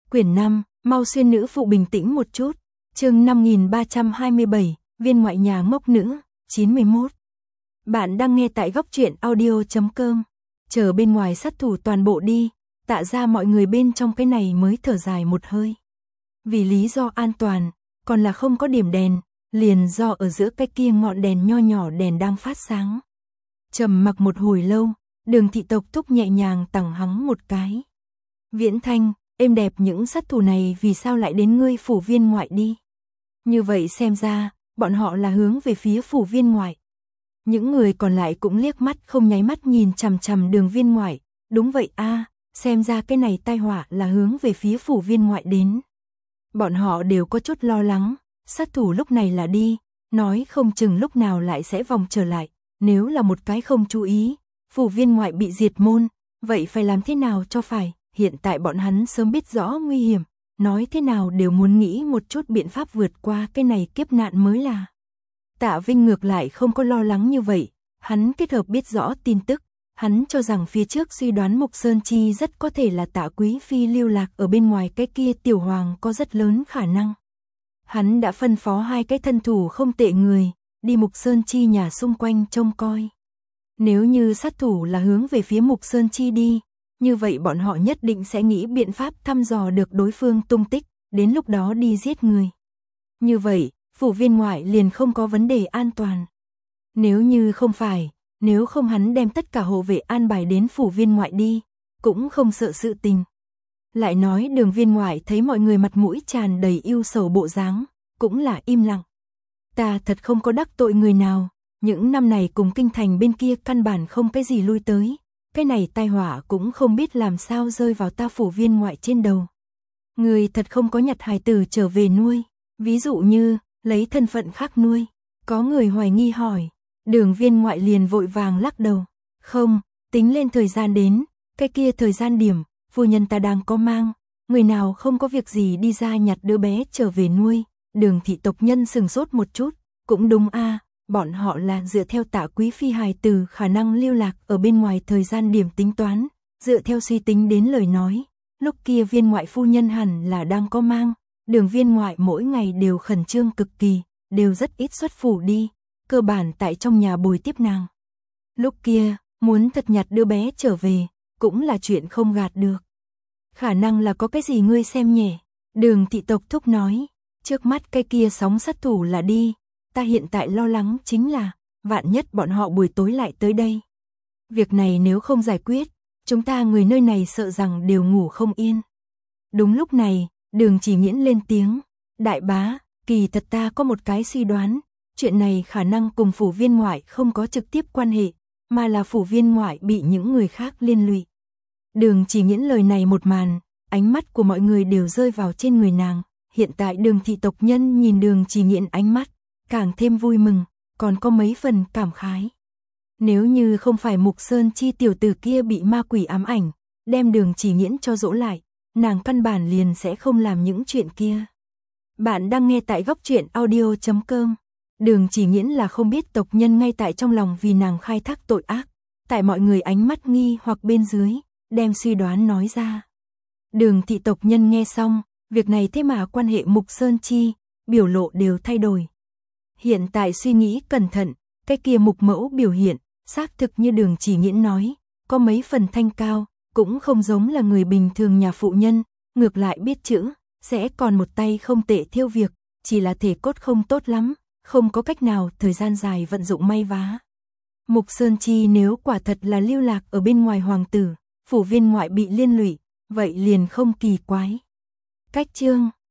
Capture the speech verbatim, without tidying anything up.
Quyển năm, mau xuyên nữ phụ bình tĩnh một chút. Chương năm nghìn ba trăm hai mươi bảy, viên ngoại nhà ngốc nữ, chín mươi mốt. Bạn đang nghe tại góc truyện audio chấm com. Chờ bên ngoài sát thủ toàn bộ đi, Tạ ra mọi người bên trong cái này mới thở dài một hơi. Vì lý do an toàn, còn là không có điểm đèn, liền do ở giữa cái kia ngọn đèn nho nhỏ đèn đang phát sáng. Trầm mặc một hồi lâu, Đường thị tộc thúc nhẹ nhàng tằng hắng một cái. Viễn Thanh, êm đẹp những sát thủ này vì sao lại đến ngươi phủ viên ngoại đi? Như vậy xem ra, bọn họ là hướng về phía phủ viên ngoại. Những người còn lại cũng liếc mắt không nháy mắt nhìn chằm chằm Đường viên ngoại. Đúng vậy a, xem ra cái này tai họa là hướng về phía phủ viên ngoại đến. Bọn họ đều có chút lo lắng, sát thủ lúc này là đi, nói không chừng lúc nào lại sẽ vòng trở lại. Nếu là một cái không chú ý, phủ viên ngoại bị diệt môn, vậy phải làm thế nào cho phải? Hiện tại bọn hắn sớm biết rõ nguy hiểm, nói thế nào đều muốn nghĩ một chút biện pháp vượt qua cái này kiếp nạn mới là. Tạ Vinh ngược lại không có lo lắng như vậy, hắn kết hợp biết rõ tin tức, hắn cho rằng phía trước suy đoán Mục Sơn Chi rất có thể là Tạ Quý Phi lưu lạc ở bên ngoài cái kia tiểu hoàng có rất lớn khả năng. Hắn đã phân phó hai cái thân thủ không tệ người, đi Mục Sơn Chi nhà xung quanh trông coi. Nếu như sát thủ là hướng về phía Mục Sơn Chi đi, như vậy bọn họ nhất định sẽ nghĩ biện pháp thăm dò được đối phương tung tích, đến lúc đó đi giết người. Như vậy, phủ viên ngoại liền không có vấn đề an toàn. Nếu như không phải, nếu không hắn đem tất cả hộ vệ an bài đến phủ viên ngoại đi, cũng không sợ sự tình. Lại nói Đường viên ngoại thấy mọi người mặt mũi tràn đầy yêu sầu bộ dáng, cũng là im lặng. Ta thật không có đắc tội người nào, những năm này cùng kinh thành bên kia căn bản không cái gì lui tới. Cái này tai họa cũng không biết làm sao rơi vào ta phủ viên ngoại trên đầu. Người thật không có nhặt hài tử trở về nuôi, ví dụ như, lấy thân phận khác nuôi. Có người hoài nghi hỏi, Đường viên ngoại liền vội vàng lắc đầu. Không, tính lên thời gian đến, cái kia thời gian điểm, phu nhân ta đang có mang, người nào không có việc gì đi ra nhặt đứa bé trở về nuôi. Đường thị tộc nhân sừng sốt một chút, cũng đúng a. Bọn họ là dựa theo Tạ Quý Phi hài tử khả năng lưu lạc ở bên ngoài thời gian điểm tính toán, dựa theo suy tính đến lời nói, lúc kia viên ngoại phu nhân hẳn là đang có mang, Đường viên ngoại mỗi ngày đều khẩn trương cực kỳ, đều rất ít xuất phủ đi, cơ bản tại trong nhà bồi tiếp nàng. Lúc kia, muốn thật nhặt đứa bé trở về, cũng là chuyện không gạt được. Khả năng là có cái gì ngươi xem nhẹ, Đường thị tộc thúc nói, trước mắt cái kia sóng sát thủ là đi. Ta hiện tại lo lắng chính là, vạn nhất bọn họ buổi tối lại tới đây. Việc này nếu không giải quyết, chúng ta người nơi này sợ rằng đều ngủ không yên. Đúng lúc này, Đường Chỉ Nghiễn lên tiếng, đại bá, kỳ thật ta có một cái suy đoán, chuyện này khả năng cùng phủ viên ngoại không có trực tiếp quan hệ, mà là phủ viên ngoại bị những người khác liên lụy. Đường Chỉ Nghiễn lời này một màn, ánh mắt của mọi người đều rơi vào trên người nàng, hiện tại Đường thị tộc nhân nhìn Đường Chỉ Nghiễn ánh mắt, càng thêm vui mừng, còn có mấy phần cảm khái. Nếu như không phải Mục Sơn Chi tiểu tử kia bị ma quỷ ám ảnh, đem Đường Chỉ Nghiễn cho dỗ lại, nàng căn bản liền sẽ không làm những chuyện kia. Bạn đang nghe tại góc truyện audio chấm com. Đường Chỉ Nghiễn là không biết tộc nhân ngay tại trong lòng vì nàng khai thác tội ác, tại mọi người ánh mắt nghi hoặc bên dưới, đem suy đoán nói ra. Đường thị tộc nhân nghe xong, việc này thế mà quan hệ Mục Sơn Chi, biểu lộ đều thay đổi. Hiện tại suy nghĩ cẩn thận, cái kia Mục mẫu biểu hiện, xác thực như Đường Chỉ Nghiễn nói, có mấy phần thanh cao, cũng không giống là người bình thường nhà phụ nhân, ngược lại biết chữ, sẽ còn một tay không tệ thiêu việc, chỉ là thể cốt không tốt lắm, không có cách nào thời gian dài vận dụng may vá. Mục Sơn Chi nếu quả thật là lưu lạc ở bên ngoài hoàng tử, phủ viên ngoại bị liên lụy, vậy liền không kỳ quái. Cách chương